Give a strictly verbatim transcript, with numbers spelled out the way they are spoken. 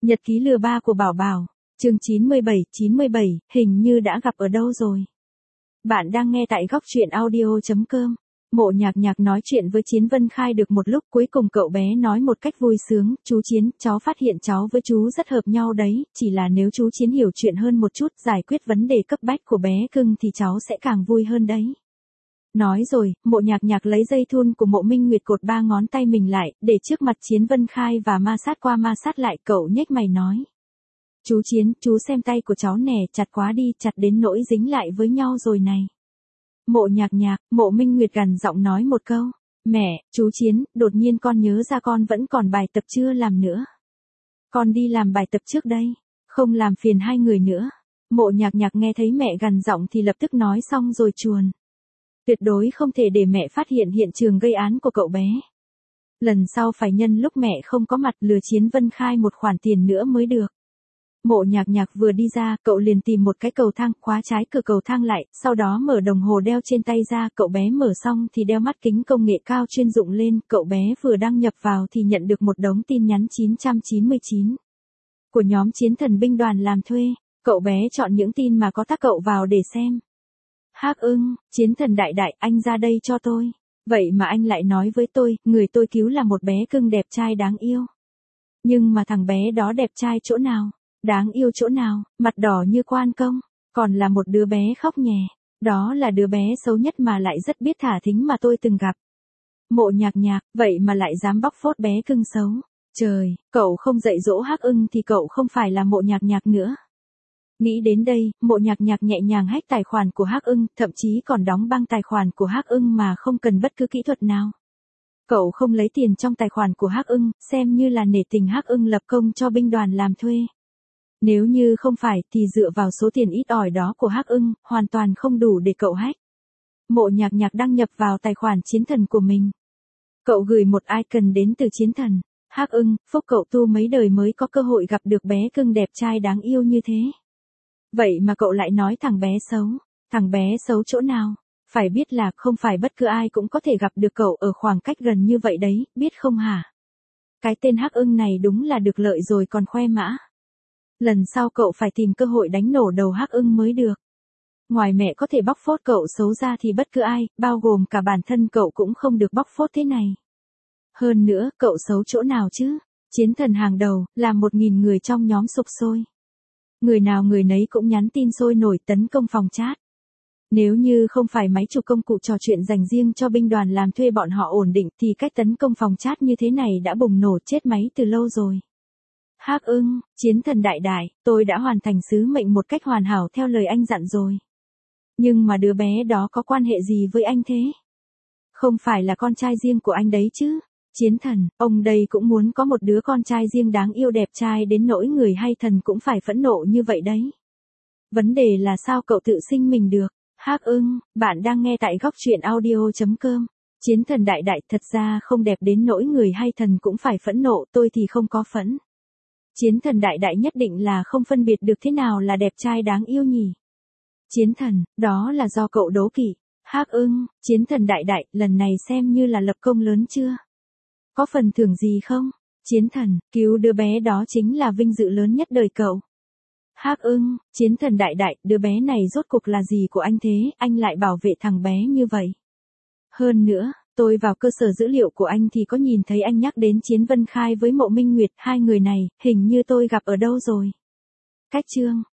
Nhật ký lừa ba của Bảo Bảo, chương chín mươi bảy, chín mươi bảy, hình như đã gặp ở đâu rồi. Bạn đang nghe tại góc truyện audio chấm com. Mộ Nhạc Nhạc nói chuyện với Chiến Vân Khai được một lúc, cuối cùng cậu bé nói một cách vui sướng, chú Chiến, cháu phát hiện cháu với chú rất hợp nhau đấy, chỉ là nếu chú Chiến hiểu chuyện hơn một chút, giải quyết vấn đề cấp bách của bé cưng thì cháu sẽ càng vui hơn đấy. Nói rồi, Mộ Nhạc Nhạc lấy dây thun của Mộ Minh Nguyệt cột ba ngón tay mình lại, để trước mặt Chiến Vân Khai và ma sát qua ma sát lại, cậu nhếch mày nói. Chú Chiến, chú xem tay của cháu nè, chặt quá đi, chặt đến nỗi dính lại với nhau rồi này. Mộ Nhạc Nhạc, Mộ Minh Nguyệt gằn giọng nói một câu. Mẹ, chú Chiến, đột nhiên con nhớ ra con vẫn còn bài tập chưa làm nữa. Con đi làm bài tập trước đây, không làm phiền hai người nữa. Mộ Nhạc Nhạc nghe thấy mẹ gằn giọng thì lập tức nói xong rồi chuồn. Tuyệt đối không thể để mẹ phát hiện hiện trường gây án của cậu bé. Lần sau phải nhân lúc mẹ không có mặt lừa Chiến Vân Khai một khoản tiền nữa mới được. Mộ Nhạc Nhạc vừa đi ra, cậu liền tìm một cái cầu thang, khóa trái cửa cầu thang lại, sau đó mở đồng hồ đeo trên tay ra, cậu bé mở xong thì đeo mắt kính công nghệ cao chuyên dụng lên, cậu bé vừa đăng nhập vào thì nhận được một đống tin nhắn chín trăm chín mươi chín. Của nhóm Chiến Thần binh đoàn làm thuê, cậu bé chọn những tin mà có tác cậu vào để xem. Hắc Ưng, Chiến Thần đại đại, anh ra đây cho tôi. Vậy mà anh lại nói với tôi, người tôi cứu là một bé cưng đẹp trai đáng yêu. Nhưng mà thằng bé đó đẹp trai chỗ nào? Đáng yêu chỗ nào, mặt đỏ như quan công, còn là một đứa bé khóc nhè. Đó là đứa bé xấu nhất mà lại rất biết thả thính mà tôi từng gặp. Mộ Nhạc Nhạc, vậy mà lại dám bóc phốt bé cưng xấu. Trời, cậu không dạy dỗ Hắc Ưng thì cậu không phải là Mộ Nhạc Nhạc nữa. Nghĩ đến đây, Mộ Nhạc Nhạc nhẹ nhàng hack tài khoản của Hắc Ưng, thậm chí còn đóng băng tài khoản của Hắc Ưng mà không cần bất cứ kỹ thuật nào. Cậu không lấy tiền trong tài khoản của Hắc Ưng, xem như là nể tình Hắc Ưng lập công cho binh đoàn làm thuê. Nếu như không phải thì dựa vào số tiền ít ỏi đó của Hắc Ưng, hoàn toàn không đủ để cậu hack. Mộ Nhạc Nhạc đăng nhập vào tài khoản Chiến Thần của mình. Cậu gửi một icon đến từ Chiến Thần. Hắc Ưng, phúc cậu tu mấy đời mới có cơ hội gặp được bé cưng đẹp trai đáng yêu như thế. Vậy mà cậu lại nói thằng bé xấu. Thằng bé xấu chỗ nào? Phải biết là không phải bất cứ ai cũng có thể gặp được cậu ở khoảng cách gần như vậy đấy, biết không hả? Cái tên Hắc Ưng này đúng là được lợi rồi còn khoe mã. Lần sau cậu phải tìm cơ hội đánh nổ đầu Hắc Ưng mới được. Ngoài mẹ có thể bóc phốt cậu xấu ra thì bất cứ ai, bao gồm cả bản thân cậu cũng không được bóc phốt thế này. Hơn nữa, cậu xấu chỗ nào chứ? Chiến Thần hàng đầu, là một nghìn người trong nhóm sục sôi. Người nào người nấy cũng nhắn tin sôi nổi tấn công phòng chat. Nếu như không phải máy chụp công cụ trò chuyện dành riêng cho binh đoàn làm thuê bọn họ ổn định thì cách tấn công phòng chat như thế này đã bùng nổ chết máy từ lâu rồi. Hắc Ưng, Chiến Thần đại đại, tôi đã hoàn thành sứ mệnh một cách hoàn hảo theo lời anh dặn rồi. Nhưng mà đứa bé đó có quan hệ gì với anh thế? Không phải là con trai riêng của anh đấy chứ? Chiến Thần, ông đây cũng muốn có một đứa con trai riêng đáng yêu đẹp trai đến nỗi người hay thần cũng phải phẫn nộ như vậy đấy. Vấn đề là sao cậu tự sinh mình được? Hắc Ưng, bạn đang nghe tại góc truyện audio chấm com. Chiến Thần đại đại thật ra không đẹp đến nỗi người hay thần cũng phải phẫn nộ, tôi thì không có phẫn. Chiến Thần đại đại nhất định là không phân biệt được thế nào là đẹp trai đáng yêu nhỉ. Chiến Thần, đó là do cậu đố kỵ. Hắc Ưng, Chiến Thần đại đại, lần này xem như là lập công lớn chưa? Có phần thưởng gì không? Chiến Thần, cứu đứa bé đó chính là vinh dự lớn nhất đời cậu. Hắc Ưng, Chiến Thần đại đại, đứa bé này rốt cuộc là gì của anh thế, anh lại bảo vệ thằng bé như vậy. Hơn nữa, tôi vào cơ sở dữ liệu của anh thì có nhìn thấy anh nhắc đến Chiến Vân Khai với Mộ Minh Nguyệt, hai người này, hình như tôi gặp ở đâu rồi. Cách chương.